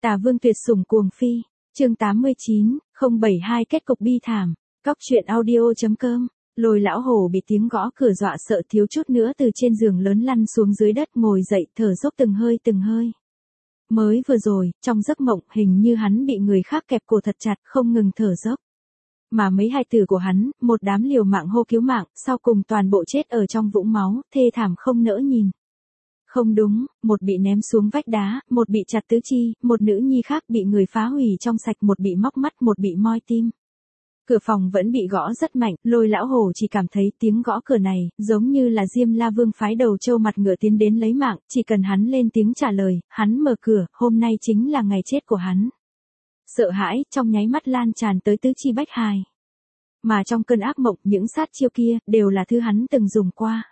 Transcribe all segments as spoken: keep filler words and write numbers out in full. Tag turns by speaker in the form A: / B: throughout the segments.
A: Tà Vương tuyệt sủng cuồng phi, chương tám mươi chín, không bảy hai kết cục bi thảm. Cóc truyện audio chấm com. Lôi lão hổ bị tiếng gõ cửa dọa sợ thiếu chút nữa từ trên giường lớn lăn xuống dưới đất, ngồi dậy thở dốc từng hơi từng hơi. Mới vừa rồi, trong giấc mộng hình như hắn bị người khác kẹp cổ thật chặt, không ngừng thở dốc. Mà mấy hài tử của hắn, một đám liều mạng hô cứu mạng, sau cùng toàn bộ chết ở trong vũng máu, thê thảm không nỡ nhìn. Không đúng, một bị ném xuống vách đá, một bị chặt tứ chi, một nữ nhi khác bị người phá hủy trong sạch, một bị móc mắt, một bị moi tim. Cửa phòng vẫn bị gõ rất mạnh, Lôi lão hổ chỉ cảm thấy tiếng gõ cửa này, giống như là Diêm La Vương phái đầu trâu mặt ngựa tiến đến lấy mạng, chỉ cần hắn lên tiếng trả lời, hắn mở cửa, hôm nay chính là ngày chết của hắn. Sợ hãi, trong nháy mắt lan tràn tới tứ chi bách hài. Mà trong cơn ác mộng, những sát chiêu kia, đều là thứ hắn từng dùng qua.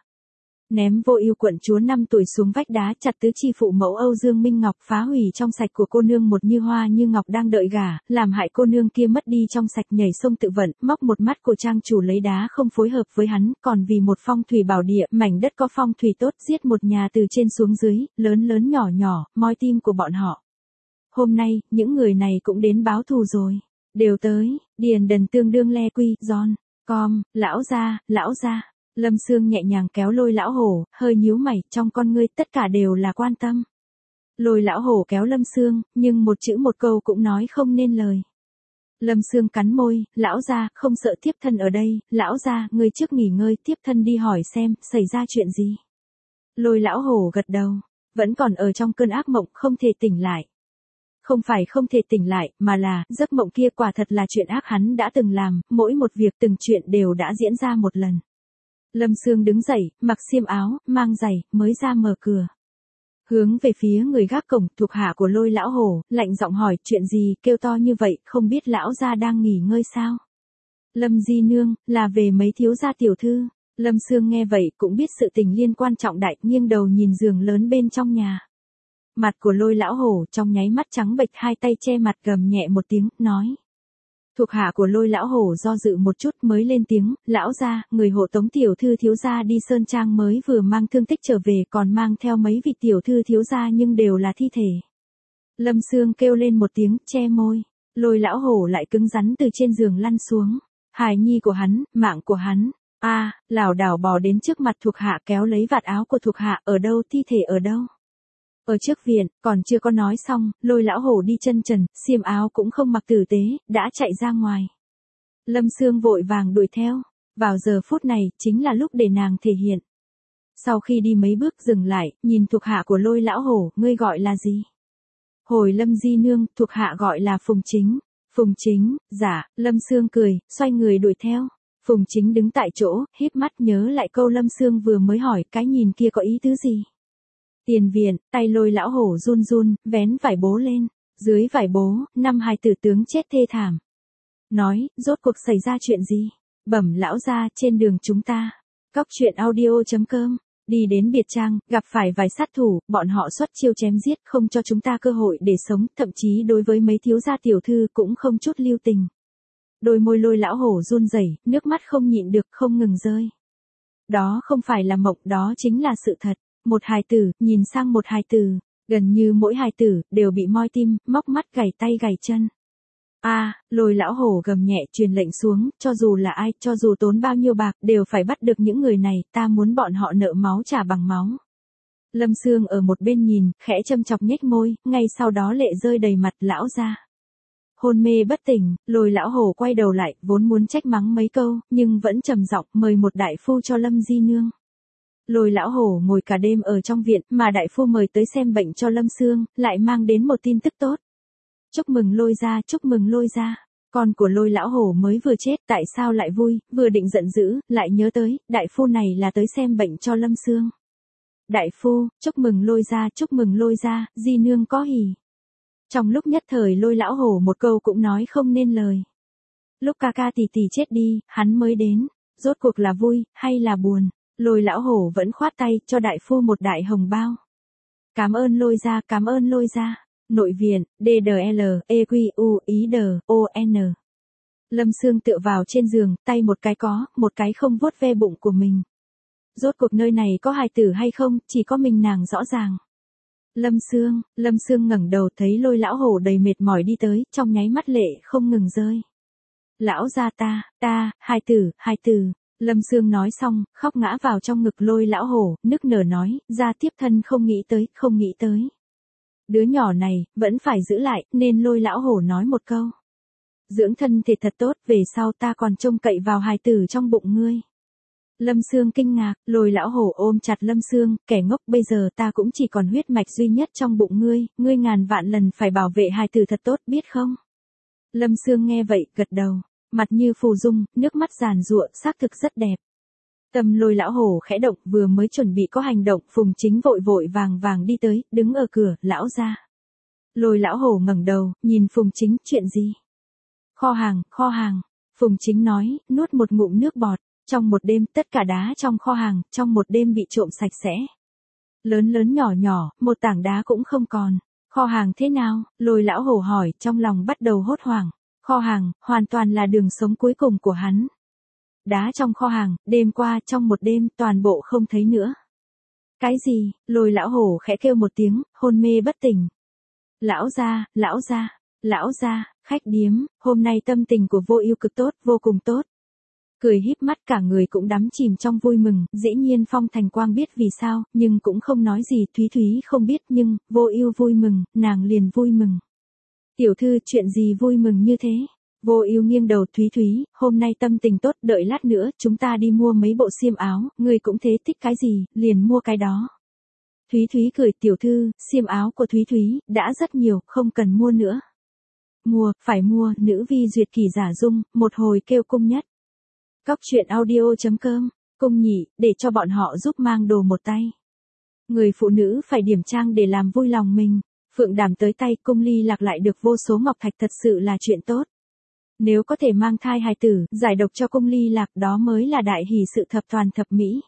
A: Ném Vô Ưu quận chúa năm tuổi xuống vách đá, chặt tứ chi phụ mẫu Âu Dương Minh Ngọc, phá hủy trong sạch của cô nương một Như Hoa Như Ngọc đang đợi gả, làm hại cô nương kia mất đi trong sạch, nhảy sông tự vận, móc một mắt của trang chủ lấy đá không phối hợp với hắn, còn vì một phong thủy bảo địa, mảnh đất có phong thủy tốt, giết một nhà từ trên xuống dưới, lớn lớn nhỏ nhỏ, moi tim của bọn họ. Hôm nay, những người này cũng đến báo thù rồi. Đều tới, Điền Đần tương đương le quy, giòn, com, lão gia, lão gia. Lâm Sương nhẹ nhàng kéo Lôi lão hổ, hơi nhíu mày, trong con ngươi tất cả đều là quan tâm. Lôi lão hổ kéo Lâm Sương, nhưng một chữ một câu cũng nói không nên lời. Lâm Sương cắn môi, lão gia, không sợ thiếp thân ở đây, lão gia, ngươi trước nghỉ ngơi, thiếp thân đi hỏi xem, xảy ra chuyện gì. Lôi lão hổ gật đầu, vẫn còn ở trong cơn ác mộng, không thể tỉnh lại. Không phải không thể tỉnh lại, mà là, giấc mộng kia quả thật là chuyện ác hắn đã từng làm, mỗi một việc từng chuyện đều đã diễn ra một lần. Lâm Sương đứng dậy, mặc xiêm áo, mang giày, mới ra mở cửa. Hướng về phía người gác cổng, thuộc hạ của Lôi lão hổ, lạnh giọng hỏi, chuyện gì, kêu to như vậy, không biết lão gia đang nghỉ ngơi sao? Lâm di nương, là về mấy thiếu gia tiểu thư. Lâm Sương nghe vậy, cũng biết sự tình liên quan trọng đại, nghiêng đầu nhìn giường lớn bên trong nhà. Mặt của Lôi lão hổ, trong nháy mắt trắng bệch, hai tay che mặt, gầm nhẹ một tiếng, nói. Thuộc hạ của Lôi lão hổ do dự một chút mới lên tiếng, lão gia, người hộ tống tiểu thư thiếu gia đi Sơn Trang mới vừa mang thương tích trở về, còn mang theo mấy vị tiểu thư thiếu gia nhưng đều là thi thể. Lâm Sương kêu lên một tiếng, che môi. Lôi lão hổ lại cứng rắn từ trên giường lăn xuống. Hài nhi của hắn, mạng của hắn. A, à, lảo đảo bò đến trước mặt thuộc hạ, kéo lấy vạt áo của thuộc hạ, ở đâu, thi thể ở đâu? Ở trước viện, còn chưa có nói xong, Lôi lão hổ đi chân trần, xiêm áo cũng không mặc tử tế, đã chạy ra ngoài. Lâm Sương vội vàng đuổi theo, vào giờ phút này, chính là lúc để nàng thể hiện. Sau khi đi mấy bước dừng lại, nhìn thuộc hạ của Lôi lão hổ, ngươi gọi là gì? Hồi Lâm di nương, thuộc hạ gọi là Phùng Chính. Phùng Chính, dạ, Lâm Sương cười, xoay người đuổi theo. Phùng Chính đứng tại chỗ, híp mắt nhớ lại câu Lâm Sương vừa mới hỏi, cái nhìn kia có ý tứ gì? Tiền viện, tay Lôi lão hổ run run, vén vải bố lên, dưới vải bố, năm hài tử tướng chết thê thảm. Nói, rốt cuộc xảy ra chuyện gì? Bẩm lão gia, trên đường chúng ta. Cóc truyện audio chấm com, đi đến biệt trang, gặp phải vài sát thủ, bọn họ xuất chiêu chém giết, không cho chúng ta cơ hội để sống, thậm chí đối với mấy thiếu gia tiểu thư cũng không chút lưu tình. Đôi môi Lôi lão hổ run rẩy, nước mắt không nhịn được, không ngừng rơi. Đó không phải là mộng, đó chính là sự thật. Một hài tử, nhìn sang một hài tử, gần như mỗi hài tử, đều bị moi tim, móc mắt, gảy tay gảy chân. A, à, Lôi lão hổ gầm nhẹ truyền lệnh xuống, cho dù là ai, cho dù tốn bao nhiêu bạc, đều phải bắt được những người này, ta muốn bọn họ nợ máu trả bằng máu. Lâm Sương ở một bên nhìn, khẽ châm chọc nhếch môi, ngay sau đó lệ rơi đầy mặt, lão gia. Hôn mê bất tỉnh, Lôi lão hổ quay đầu lại, vốn muốn trách mắng mấy câu, nhưng vẫn trầm giọng mời một đại phu cho Lâm di nương. Lôi lão hổ ngồi cả đêm ở trong viện, mà đại phu mời tới xem bệnh cho Lâm Sương, lại mang đến một tin tức tốt. Chúc mừng Lôi gia, chúc mừng Lôi gia. Con của Lôi lão hổ mới vừa chết, tại sao lại vui, vừa định giận dữ, lại nhớ tới, đại phu này là tới xem bệnh cho Lâm Sương. Đại phu, chúc mừng Lôi gia, chúc mừng Lôi gia, di nương có hỉ. Trong lúc nhất thời Lôi lão hổ một câu cũng nói không nên lời. Lúc ca ca tỷ tỷ chết đi, hắn mới đến, rốt cuộc là vui, hay là buồn? Lôi lão hổ vẫn khoát tay, cho đại phu một đại hồng bao. Cảm ơn Lôi gia, cảm ơn Lôi gia. Nội viện, đê đê lờ, e quy u, ý đờ, o n. Lâm Sương tựa vào trên giường, tay một cái có, một cái không vuốt ve bụng của mình. Rốt cuộc nơi này có hài tử hay không, chỉ có mình nàng rõ ràng. Lâm Sương, Lâm Sương ngẩng đầu thấy Lôi lão hổ đầy mệt mỏi đi tới, trong nháy mắt lệ không ngừng rơi. Lão gia ta, ta, hai tử, hai tử. Lâm Sương nói xong, khóc ngã vào trong ngực Lôi lão hổ, nức nở nói, gia tiếp thân không nghĩ tới, không nghĩ tới. Đứa nhỏ này, vẫn phải giữ lại, nên Lôi lão hổ nói một câu. Dưỡng thân thể thật tốt, về sau ta còn trông cậy vào hài tử trong bụng ngươi. Lâm Sương kinh ngạc, Lôi lão hổ ôm chặt Lâm Sương, kẻ ngốc, bây giờ ta cũng chỉ còn huyết mạch duy nhất trong bụng ngươi, ngươi ngàn vạn lần phải bảo vệ hài tử thật tốt, biết không? Lâm Sương nghe vậy, gật đầu, mặt như phù dung, nước mắt giàn giụa, xác thực rất đẹp. Tâm Lôi lão hổ khẽ động, vừa mới chuẩn bị có hành động, Phùng Chính vội vội vàng vàng đi tới, đứng ở cửa, lão gia. Lôi lão hổ ngẩng đầu, nhìn Phùng Chính, chuyện gì? Kho hàng, kho hàng. Phùng Chính nói, nuốt một ngụm nước bọt. Trong một đêm, tất cả đá trong kho hàng, trong một đêm bị trộm sạch sẽ. Lớn lớn nhỏ nhỏ, một tảng đá cũng không còn. Kho hàng thế nào? Lôi lão hổ hỏi, trong lòng bắt đầu hốt hoảng. Kho hàng, hoàn toàn là đường sống cuối cùng của hắn. Đá trong kho hàng, đêm qua, trong một đêm, toàn bộ không thấy nữa. Cái gì? Lôi lão hổ khẽ kêu một tiếng, hôn mê bất tỉnh. Lão gia, lão gia, lão gia, khách điếm, hôm nay tâm tình của Vô Ưu cực tốt, vô cùng tốt. Cười híp mắt, cả người cũng đắm chìm trong vui mừng, dĩ nhiên Phong Thành Quang biết vì sao, nhưng cũng không nói gì, Thúy Thúy không biết, nhưng Vô Ưu vui mừng, nàng liền vui mừng. Tiểu thư, chuyện gì vui mừng như thế? Vô Ưu nghiêng đầu, Thúy Thúy, hôm nay tâm tình tốt, đợi lát nữa chúng ta đi mua mấy bộ xiêm áo, ngươi cũng thế, thích cái gì, liền mua cái đó. Thúy Thúy cười, tiểu thư, xiêm áo của Thúy Thúy đã rất nhiều, không cần mua nữa. Mua, phải mua, nữ vi duyệt kỳ giả dung, một hồi kêu cung nhất. Cóc truyện audio chấm com, cung nhị, để cho bọn họ giúp mang đồ một tay. Người phụ nữ phải điểm trang để làm vui lòng mình. Phượng Đàm tới tay, Cung Ly Lạc lại được vô số ngọc thạch, thật sự là chuyện tốt. Nếu có thể mang thai hài tử, giải độc cho Cung Ly Lạc, đó mới là đại hỷ sự thập toàn thập mỹ.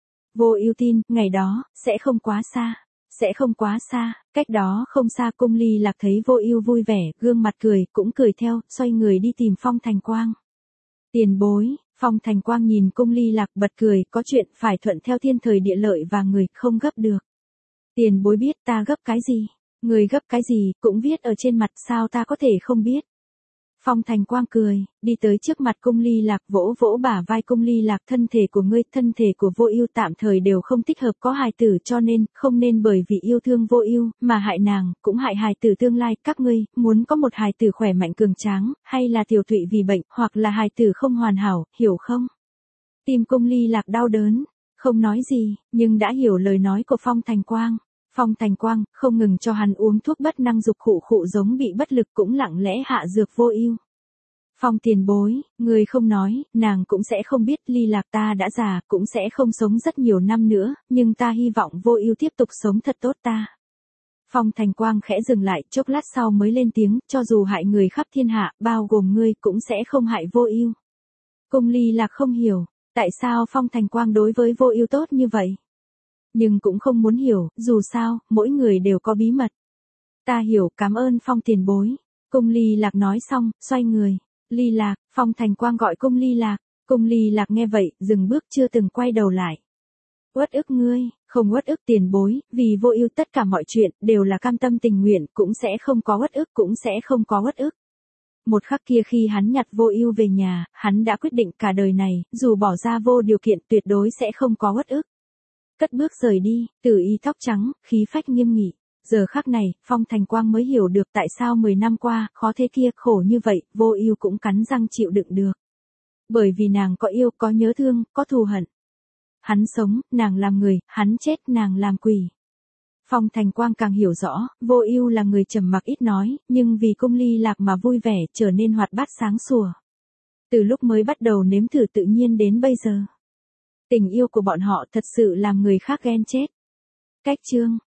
A: Vô Ưu tin, ngày đó, sẽ không quá xa. Sẽ không quá xa, cách đó không xa. Cung Ly Lạc thấy Vô Ưu vui vẻ, gương mặt cười, cũng cười theo, xoay người đi tìm Phong Thành Quang. Tiền bối, Phong Thành Quang nhìn Cung Ly Lạc bật cười, có chuyện phải thuận theo thiên thời địa lợi và người, không gấp được. Tiền bối biết ta gấp cái gì? Người gấp cái gì, cũng viết ở trên mặt, sao ta có thể không biết? Phong Thành Quang cười, đi tới trước mặt Cung Ly Lạc, vỗ vỗ bả vai Cung Ly Lạc, thân thể của ngươi, thân thể của Vô Ưu tạm thời đều không thích hợp có hài tử, cho nên, không nên bởi vì yêu thương Vô Ưu mà hại nàng, cũng hại hài tử tương lai, các ngươi muốn có một hài tử khỏe mạnh cường tráng, hay là tiểu tụy vì bệnh, hoặc là hài tử không hoàn hảo, hiểu không? Tim Cung Ly Lạc đau đớn, không nói gì, nhưng đã hiểu lời nói của Phong Thành Quang. Phong Thành Quang không ngừng cho hắn uống thuốc bất năng dục khụ khụ giống bị bất lực, cũng lặng lẽ hạ dược Vô Ưu. Phong tiền bối, người không nói, nàng cũng sẽ không biết, Ly Lạc ta đã già, cũng sẽ không sống rất nhiều năm nữa, nhưng ta hy vọng Vô Ưu tiếp tục sống thật tốt ta. Phong Thành Quang khẽ dừng lại, chốc lát sau mới lên tiếng, cho dù hại người khắp thiên hạ, bao gồm ngươi, cũng sẽ không hại Vô Ưu. Cung Ly Lạc không hiểu, tại sao Phong Thành Quang đối với Vô Ưu tốt như vậy? Nhưng cũng không muốn hiểu, dù sao, mỗi người đều có bí mật. Ta hiểu, cảm ơn Phong tiền bối. Cung Ly Lạc nói xong, xoay người. Ly Lạc, Phong Thành Quang gọi Cung Ly Lạc. Cung Ly Lạc nghe vậy, dừng bước chưa từng quay đầu lại. Uất ức ngươi, không uất ức tiền bối, vì Vô Ưu tất cả mọi chuyện, đều là cam tâm tình nguyện, cũng sẽ không có uất ức, cũng sẽ không có uất ức. Một khắc kia khi hắn nhặt Vô Ưu về nhà, hắn đã quyết định cả đời này, dù bỏ ra vô điều kiện, tuyệt đối sẽ không có uất ức. Cất bước rời đi, Tử Y tóc trắng, khí phách nghiêm nghị. Giờ khắc này, Phong Thành Quang mới hiểu được tại sao mười năm qua, khó thế kia, khổ như vậy, Vô Ưu cũng cắn răng chịu đựng được. Bởi vì nàng có yêu, có nhớ thương, có thù hận. Hắn sống, nàng làm người, hắn chết, nàng làm quỷ. Phong Thành Quang càng hiểu rõ, Vô Ưu là người trầm mặc ít nói, nhưng vì Cung Ly Lạc mà vui vẻ, trở nên hoạt bát sáng sủa. Từ lúc mới bắt đầu nếm thử tự nhiên đến bây giờ. Tình yêu của bọn họ thật sự làm người khác ghen chết. Cách chương